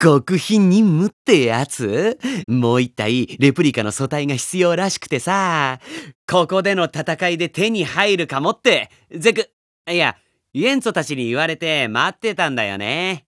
極秘任務ってやつ。もう一体レプリカの素体が必要らしくてさ、ここでの戦いで手に入るかもっていやイエンツォたちに言われて待ってたんだよね。